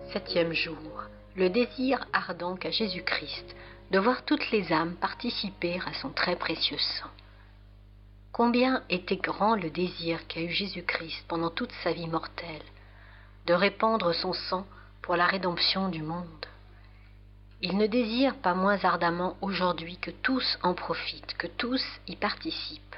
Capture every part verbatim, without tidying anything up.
Septième jour. Le désir ardent qu'a Jésus-Christ de voir toutes les âmes participer à son très précieux sang. Combien était grand le désir qu'a eu Jésus-Christ pendant toute sa vie mortelle, de répandre son sang pour la rédemption du monde. Il ne désire pas moins ardemment aujourd'hui que tous en profitent, que tous y participent.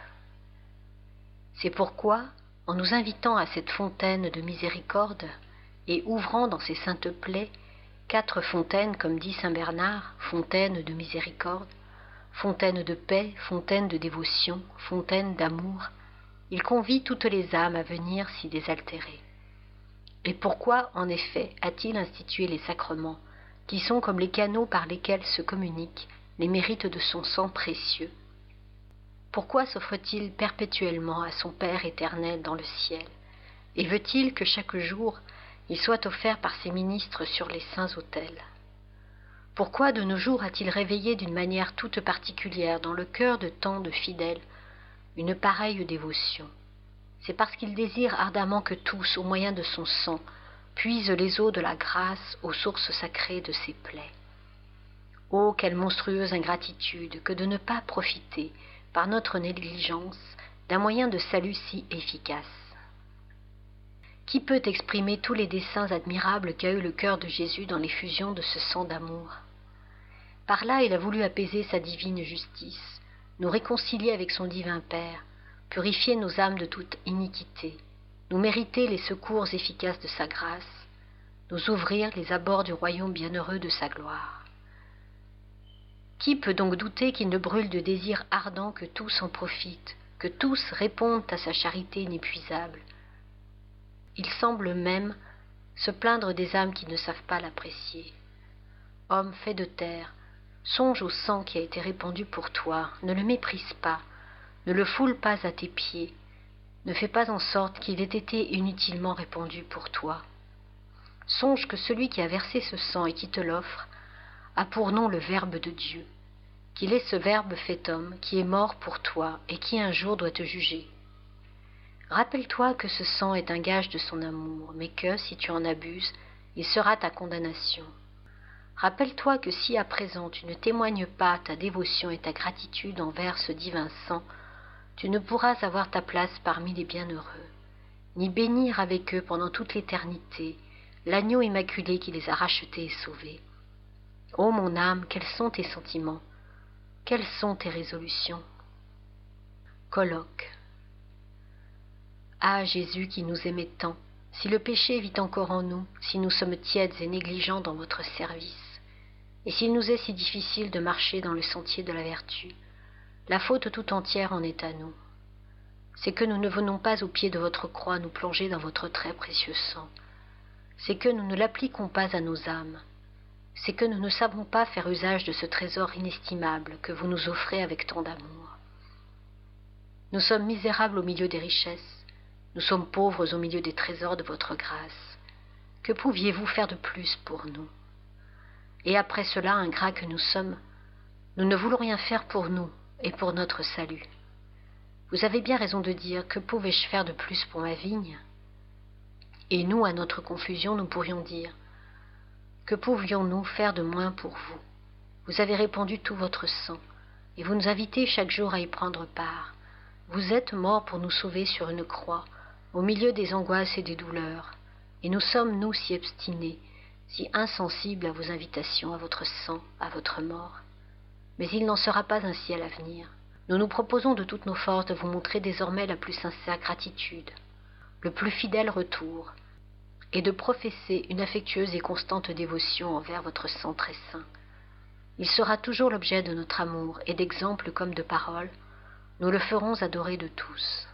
C'est pourquoi, en nous invitant à cette fontaine de miséricorde, et ouvrant dans ses saintes plaies quatre fontaines, comme dit saint Bernard, fontaine de miséricorde, fontaine de paix, fontaine de dévotion, fontaine d'amour, il convie toutes les âmes à venir s'y désaltérer. Et pourquoi, en effet, a-t-il institué les sacrements, qui sont comme les canaux par lesquels se communiquent les mérites de son sang précieux? Pourquoi s'offre-t-il perpétuellement à son Père éternel dans le ciel, et veut-il que chaque jour il soit offert par ses ministres sur les saints autels? Pourquoi de nos jours a-t-il réveillé d'une manière toute particulière dans le cœur de tant de fidèles une pareille dévotion? C'est parce qu'il désire ardemment que tous, au moyen de son sang, puisent les eaux de la grâce aux sources sacrées de ses plaies. Oh, quelle monstrueuse ingratitude que de ne pas profiter, par notre négligence, d'un moyen de salut si efficace! Qui peut exprimer tous les desseins admirables qu'a eu le cœur de Jésus dans l'effusion de ce sang d'amour? Par là, il a voulu apaiser sa divine justice, nous réconcilier avec son divin Père, purifier nos âmes de toute iniquité, nous mériter les secours efficaces de sa grâce, nous ouvrir les abords du royaume bienheureux de sa gloire. Qui peut donc douter qu'il ne brûle de désir ardent que tous en profitent, que tous répondent à sa charité inépuisable? Il semble même se plaindre des âmes qui ne savent pas l'apprécier. Homme fait de terre, songe au sang qui a été répandu pour toi, ne le méprise pas, ne le foule pas à tes pieds, ne fais pas en sorte qu'il ait été inutilement répandu pour toi. Songe que celui qui a versé ce sang et qui te l'offre a pour nom le Verbe de Dieu, qu'il est ce Verbe fait homme qui est mort pour toi et qui un jour doit te juger. Rappelle-toi que ce sang est un gage de son amour, mais que, si tu en abuses, il sera ta condamnation. Rappelle-toi que si à présent tu ne témoignes pas ta dévotion et ta gratitude envers ce divin sang, tu ne pourras avoir ta place parmi les bienheureux, ni bénir avec eux pendant toute l'éternité l'agneau immaculé qui les a rachetés et sauvés. Ô mon âme, quels sont tes sentiments? Quelles sont tes résolutions? Colloque. Ah, Jésus qui nous aimait tant, si le péché vit encore en nous, si nous sommes tièdes et négligents dans votre service, et s'il nous est si difficile de marcher dans le sentier de la vertu, la faute tout entière en est à nous. C'est que nous ne venons pas au pied de votre croix nous plonger dans votre très précieux sang. C'est que nous ne l'appliquons pas à nos âmes. C'est que nous ne savons pas faire usage de ce trésor inestimable que vous nous offrez avec tant d'amour. Nous sommes misérables au milieu des richesses. Nous sommes pauvres au milieu des trésors de votre grâce. Que pouviez-vous faire de plus pour nous? Et après cela, ingrats que nous sommes, nous ne voulons rien faire pour nous et pour notre salut. Vous avez bien raison de dire, que pouvais-je faire de plus pour ma vigne? Et nous, à notre confusion, nous pourrions dire, que pouvions-nous faire de moins pour vous? Vous avez répandu tout votre sang, et vous nous invitez chaque jour à y prendre part. Vous êtes morts pour nous sauver sur une croix, au milieu des angoisses et des douleurs, et nous sommes, nous, si obstinés, si insensibles à vos invitations, à votre sang, à votre mort. Mais il n'en sera pas ainsi à l'avenir. Nous nous proposons de toutes nos forces de vous montrer désormais la plus sincère gratitude, le plus fidèle retour, et de professer une affectueuse et constante dévotion envers votre sang très saint. Il sera toujours l'objet de notre amour, et d'exemple comme de parole, nous le ferons adorer de tous.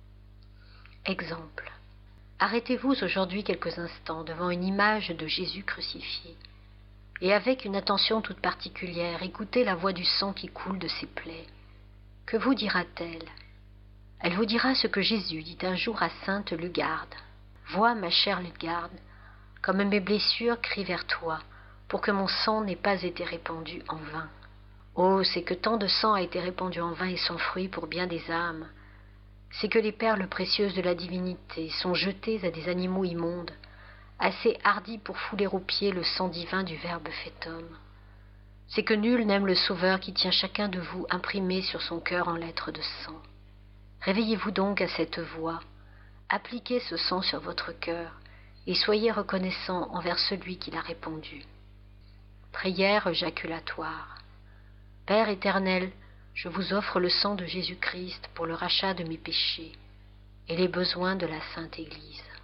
Exemple. Arrêtez-vous aujourd'hui quelques instants devant une image de Jésus crucifié, et avec une attention toute particulière, écoutez la voix du sang qui coule de ses plaies. Que vous dira-t-elle? Elle vous dira ce que Jésus dit un jour à sainte Lugarde. « Vois, ma chère Lugarde, comme mes blessures crient vers toi, pour que mon sang n'ait pas été répandu en vain. Oh, c'est que tant de sang a été répandu en vain et sans fruit pour bien des âmes. C'est que les perles précieuses de la divinité sont jetées à des animaux immondes, assez hardi pour fouler aux pieds le sang divin du Verbe fait homme. C'est que nul n'aime le Sauveur qui tient chacun de vous imprimé sur son cœur en lettres de sang. Réveillez-vous donc à cette voix, appliquez ce sang sur votre cœur, et soyez reconnaissant envers celui qui l'a répandu. Prière jaculatoire. Père éternel, je vous offre le sang de Jésus-Christ pour le rachat de mes péchés et les besoins de la Sainte Église.